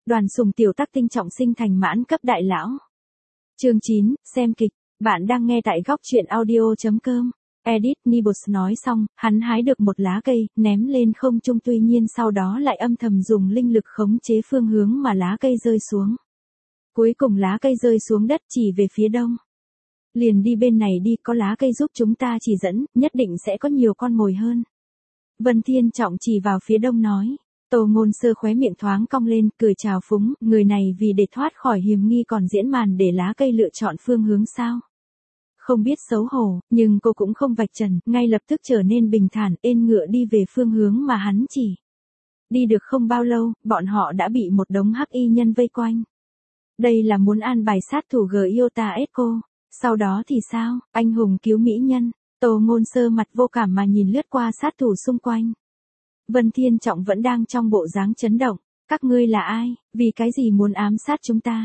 Đoàn Sùng tiểu tác tinh trọng sinh thành mãn cấp đại lão. Chương 9, xem kịch. Bạn đang nghe tại góc truyện audio.com. Edit Nibus nói xong, hắn hái được một lá cây, ném lên không trung, tuy nhiên sau đó lại âm thầm dùng linh lực khống chế phương hướng mà lá cây rơi xuống. Cuối cùng lá cây rơi xuống đất chỉ về phía đông. Liền đi bên này đi, có lá cây giúp chúng ta chỉ dẫn, nhất định sẽ có nhiều con mồi hơn. Vân Thiên Trọng chỉ vào phía đông nói. Tô Ngôn Sơ khóe miệng thoáng cong lên, cười chào phúng, người này vì để thoát khỏi hiểm nghi còn diễn màn để lá cây lựa chọn phương hướng sao. Không biết xấu hổ, nhưng cô cũng không vạch trần, ngay lập tức trở nên bình thản, ên ngựa đi về phương hướng mà hắn chỉ. Đi được không bao lâu, bọn họ đã bị một đống hắc y nhân vây quanh. Đây là muốn an bài sát thủ Gyota Echo. Sau đó thì sao, anh hùng cứu mỹ nhân. Tô Ngôn Sơ mặt vô cảm mà nhìn lướt qua sát thủ xung quanh. Vân Thiên Trọng vẫn đang trong bộ dáng chấn động. Các ngươi là ai, vì cái gì muốn ám sát chúng ta?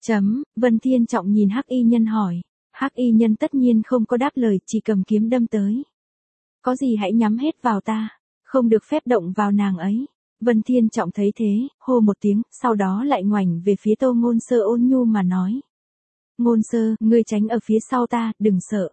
Vân Thiên Trọng nhìn hắc y nhân hỏi. Hắc y nhân tất nhiên không có đáp lời, chỉ cầm kiếm đâm tới. Có gì hãy nhắm hết vào ta, không được phép động vào nàng ấy. Vân Thiên Trọng thấy thế, hô một tiếng, sau đó lại ngoảnh về phía Tô Ngôn Sơ ôn nhu mà nói. Ngôn Sơ, ngươi tránh ở phía sau ta, đừng sợ.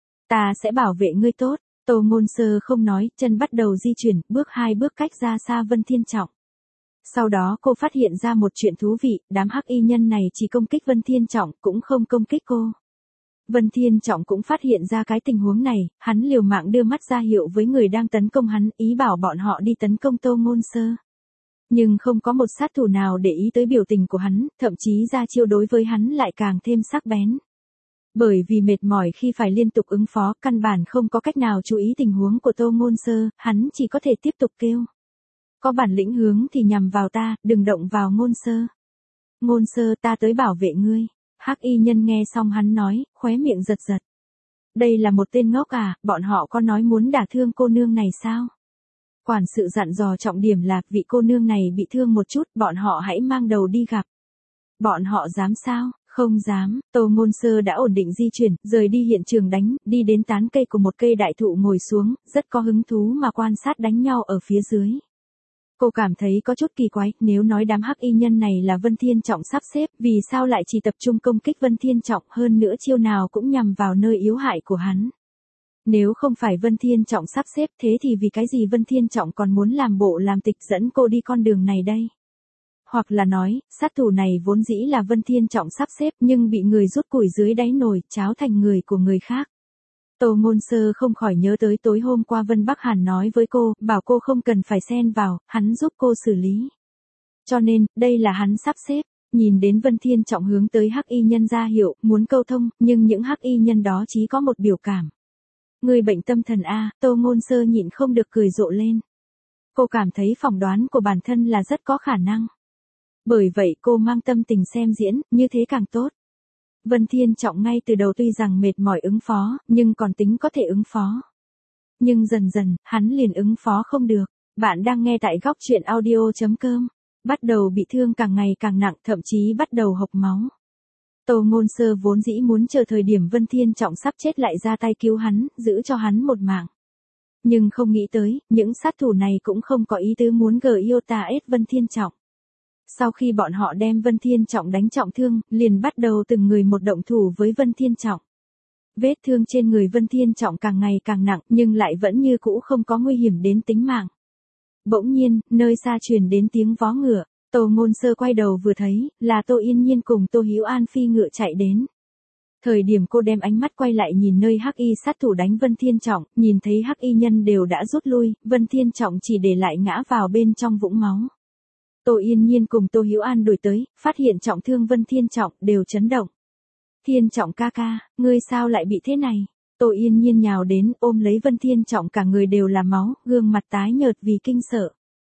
Ta sẽ bảo vệ ngươi tốt. Tô Ngôn Sơ không nói, chân bắt đầu di chuyển, bước 2 bước cách ra xa Vân Thiên Trọng. Sau đó cô phát hiện ra một chuyện thú vị, đám hắc y nhân này chỉ công kích Vân Thiên Trọng, cũng không công kích cô. Vân Thiên Trọng cũng phát hiện ra cái tình huống này, hắn liều mạng đưa mắt ra hiệu với người đang tấn công hắn, ý bảo bọn họ đi tấn công Tô Ngôn Sơ. Nhưng không có một sát thủ nào để ý tới biểu tình của hắn, thậm chí ra chiêu đối với hắn lại càng thêm sắc bén. Bởi vì mệt mỏi khi phải liên tục ứng phó, căn bản không có cách nào chú ý tình huống của Tô Ngôn Sơ, hắn chỉ có thể tiếp tục kêu. Có bản lĩnh hướng thì nhằm vào ta, đừng động vào Ngôn Sơ. Ngôn Sơ, ta tới bảo vệ ngươi. Hắc y nhân nghe xong hắn nói, khóe miệng giật giật. Đây là một tên ngốc à, bọn họ có nói muốn đả thương cô nương này sao? Quản sự dặn dò trọng điểm là, vị cô nương này bị thương một chút, bọn họ hãy mang đầu đi gặp. Bọn họ dám sao? Không dám. Tô Ngôn Sơ đã ổn định di chuyển, rời đi hiện trường đánh, đi đến tán cây của một cây đại thụ ngồi xuống, rất có hứng thú mà quan sát đánh nhau ở phía dưới. Cô cảm thấy có chút kỳ quái, nếu nói đám hắc y nhân này là Vân Thiên Trọng sắp xếp, vì sao lại chỉ tập trung công kích Vân Thiên Trọng, hơn nữa chiêu nào cũng nhằm vào nơi yếu hại của hắn. Nếu không phải Vân Thiên Trọng sắp xếp, thế thì vì cái gì Vân Thiên Trọng còn muốn làm bộ làm tịch dẫn cô đi con đường này đây? Hoặc là nói, sát thủ này vốn dĩ là Vân Thiên Trọng sắp xếp nhưng bị người rút củi dưới đáy nồi, cháo thành người của người khác. Tô Ngôn Sơ không khỏi nhớ tới tối hôm qua Vân Bắc Hàn nói với cô, bảo cô không cần phải xen vào, hắn giúp cô xử lý. Cho nên, đây là hắn sắp xếp. Nhìn đến Vân Thiên Trọng hướng tới hắc y nhân ra hiệu, muốn câu thông, nhưng những hắc y nhân đó chỉ có một biểu cảm. Người bệnh tâm thần a, Tô Ngôn Sơ nhịn không được cười rộ lên. Cô cảm thấy phỏng đoán của bản thân là rất có khả năng. Bởi vậy cô mang tâm tình xem diễn, như thế càng tốt. Vân Thiên Trọng ngay từ đầu tuy rằng mệt mỏi ứng phó, nhưng còn tính có thể ứng phó. Nhưng dần dần, hắn liền ứng phó không được. Bạn đang nghe tại góc truyện audio.com. Bắt đầu bị thương càng ngày càng nặng, thậm chí bắt đầu hộc máu. Tô Ngôn Sơ vốn dĩ muốn chờ thời điểm Vân Thiên Trọng sắp chết lại ra tay cứu hắn, giữ cho hắn một mạng. Nhưng không nghĩ tới, những sát thủ này cũng không có ý tứ muốn Gyota Vân Thiên Trọng. Sau khi bọn họ đem Vân Thiên Trọng đánh trọng thương, liền bắt đầu từng người một động thủ với Vân Thiên Trọng. Vết thương trên người Vân Thiên Trọng càng ngày càng nặng, nhưng lại vẫn như cũ không có nguy hiểm đến tính mạng. Bỗng nhiên, nơi xa truyền đến tiếng vó ngựa, Tô Ngôn Sơ quay đầu vừa thấy, là Tô Yên Nhiên cùng Tô Hữu An phi ngựa chạy đến. Thời điểm cô đem ánh mắt quay lại nhìn nơi hắc y sát thủ đánh Vân Thiên Trọng, nhìn thấy hắc y nhân đều đã rút lui, Vân Thiên Trọng chỉ để lại ngã vào bên trong vũng máu. Tô Yên Nhiên cùng Tô Hữu An đuổi tới, phát hiện trọng thương Vân Thiên Trọng, đều chấn động. Thiên Trọng ca ca, ngươi sao lại bị thế này? Tô Yên Nhiên nhào đến, ôm lấy Vân Thiên Trọng, cả người đều là máu, gương mặt tái nhợt vì kinh sợ.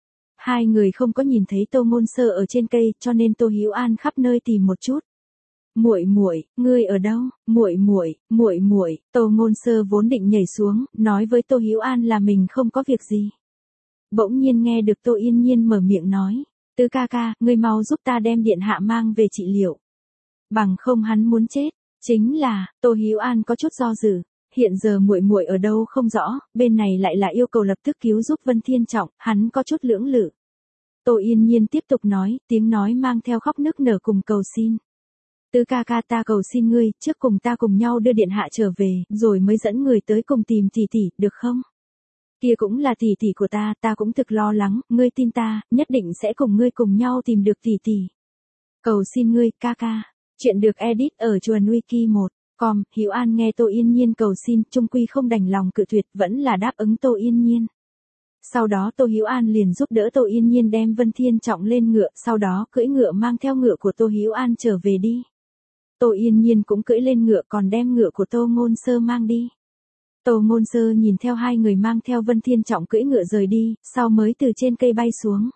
Hai người không có nhìn thấy Tô Ngôn Sơ ở trên cây, cho nên Tô Hữu An khắp nơi tìm một chút. Muội muội, ngươi ở đâu? Muội muội, Tô Ngôn Sơ vốn định nhảy xuống, nói với Tô Hữu An là mình không có việc gì. Bỗng nhiên nghe được Tô Yên Nhiên mở miệng nói, Tứ ca ca, ngươi mau giúp ta đem điện hạ mang về trị liệu. Bằng không hắn muốn chết. Chính là, Tô Hữu An có chút do dự. Hiện giờ muội muội ở đâu không rõ, bên này lại là yêu cầu lập tức cứu giúp Vân Thiên Trọng, hắn có chút lưỡng lự. Tô Yên Nhiên tiếp tục nói, tiếng nói mang theo khóc nức nở cùng cầu xin. Tứ ca ca, ta cầu xin ngươi, trước cùng ta cùng nhau đưa điện hạ trở về, rồi mới dẫn người tới cùng tìm tỷ tỷ, được không? Kia cũng là tỷ tỷ của ta cũng thực lo lắng, ngươi tin ta, nhất định sẽ cùng ngươi cùng nhau tìm được tỷ tỷ. Cầu xin ngươi, ca ca. Chuyện được edit ở Chuan Wiki 1.com, Hữu An nghe Tô Yên Nhiên cầu xin, chung quy không đành lòng cự tuyệt, vẫn là đáp ứng Tô Yên Nhiên. Sau đó Tô Hữu An liền giúp đỡ Tô Yên Nhiên đem Vân Thiên Trọng lên ngựa, sau đó cưỡi ngựa mang theo ngựa của Tô Hữu An trở về đi. Tô Yên Nhiên cũng cưỡi lên ngựa còn đem ngựa của Tô Ngôn Sơ mang đi. Tô Ngôn Sơ nhìn theo hai người mang theo Vân Thiên Trọng cưỡi ngựa rời đi, sau mới từ trên cây bay xuống.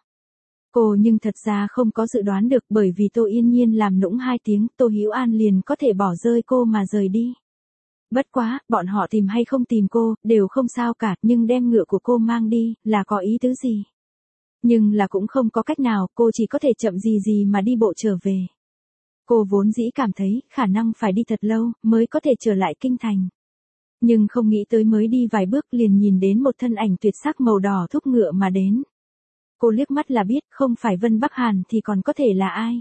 Cô nhưng thật ra không có dự đoán được, bởi vì Tô Yên Nhiên làm nũng 2 tiếng, Tô Hữu An liền có thể bỏ rơi cô mà rời đi. Bất quá, bọn họ tìm hay không tìm cô, đều không sao cả, nhưng đem ngựa của cô mang đi, là có ý tứ gì? Nhưng là cũng không có cách nào, cô chỉ có thể chậm gì mà đi bộ trở về. Cô vốn dĩ cảm thấy, khả năng phải đi thật lâu, mới có thể trở lại kinh thành. Nhưng không nghĩ tới mới đi vài bước liền nhìn đến một thân ảnh tuyệt sắc màu đỏ thúc ngựa mà đến. Cô liếc mắt là biết, không phải Vân Bắc Hàn thì còn có thể là ai.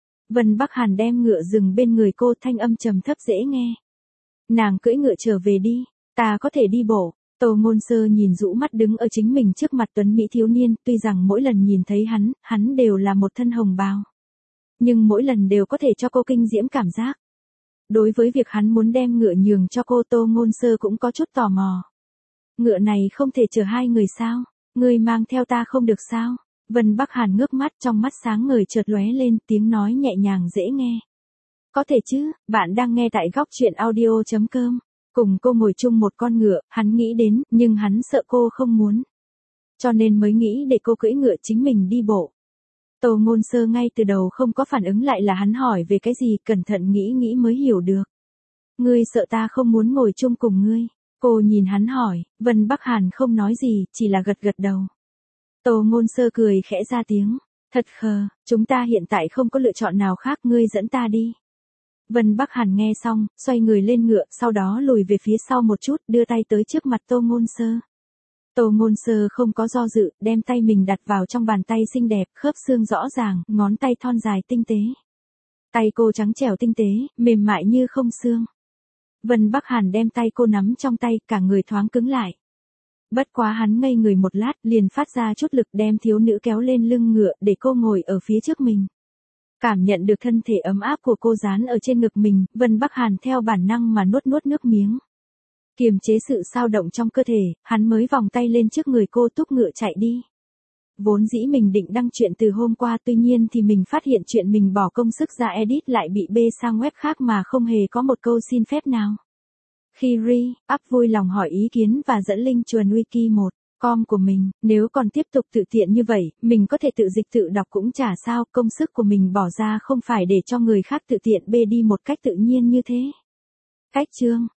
Vân Bắc Hàn đem ngựa dừng bên người cô, thanh âm trầm thấp dễ nghe. Nàng cưỡi ngựa trở về đi, ta có thể đi bộ. Tô Ngôn Sơ nhìn rũ mắt đứng ở chính mình trước mặt tuấn mỹ thiếu niên, tuy rằng mỗi lần nhìn thấy hắn đều là một thân hồng bào. Nhưng mỗi lần đều có thể cho cô kinh diễm cảm giác. Đối với việc hắn muốn đem ngựa nhường cho cô, Tô Ngôn Sơ cũng có chút tò mò. Ngựa này không thể chở 2 người sao? Ngươi mang theo ta không được sao? Vân Bắc Hàn ngước mắt, trong mắt sáng ngời chợt lóe lên, tiếng nói nhẹ nhàng dễ nghe. Có thể chứ, bạn đang nghe tại góc truyện audio.com. Cùng cô ngồi chung một con ngựa, hắn nghĩ đến, nhưng hắn sợ cô không muốn. Cho nên mới nghĩ để cô cưỡi ngựa chính mình đi bộ. Tô Ngôn Sơ ngay từ đầu không có phản ứng lại là hắn hỏi về cái gì, cẩn thận nghĩ mới hiểu được. Ngươi sợ ta không muốn ngồi chung cùng ngươi. Cô nhìn hắn hỏi, Vân Bắc Hàn không nói gì, chỉ là gật đầu. Tô Ngôn Sơ cười khẽ ra tiếng, thật khờ, chúng ta hiện tại không có lựa chọn nào khác, ngươi dẫn ta đi. Vân Bắc Hàn nghe xong, xoay người lên ngựa, sau đó lùi về phía sau một chút, đưa tay tới trước mặt Tô Ngôn Sơ. Tô Ngôn Sơ không có do dự, đem tay mình đặt vào trong bàn tay xinh đẹp, khớp xương rõ ràng, ngón tay thon dài tinh tế. Tay cô trắng trẻo tinh tế, mềm mại như không xương. Vân Bắc Hàn đem tay cô nắm trong tay, cả người thoáng cứng lại. Bất quá hắn ngây người một lát, liền phát ra chút lực đem thiếu nữ kéo lên lưng ngựa để cô ngồi ở phía trước mình. Cảm nhận được thân thể ấm áp của cô dán ở trên ngực mình, Vân Bắc Hàn theo bản năng mà nuốt nước miếng. Kiềm chế sự xao động trong cơ thể, hắn mới vòng tay lên trước người cô, thúc ngựa chạy đi. Vốn dĩ mình định đăng chuyện từ hôm qua, tuy nhiên thì mình phát hiện chuyện mình bỏ công sức ra edit lại bị bê sang web khác mà không hề có một câu xin phép nào. Khi Up vui lòng hỏi ý kiến và dẫn link Chuan Wiki 1.com của mình, nếu còn tiếp tục tự tiện như vậy, mình có thể tự dịch tự đọc cũng chả sao, công sức của mình bỏ ra không phải để cho người khác tự tiện bê đi một cách tự nhiên như thế. Cách chương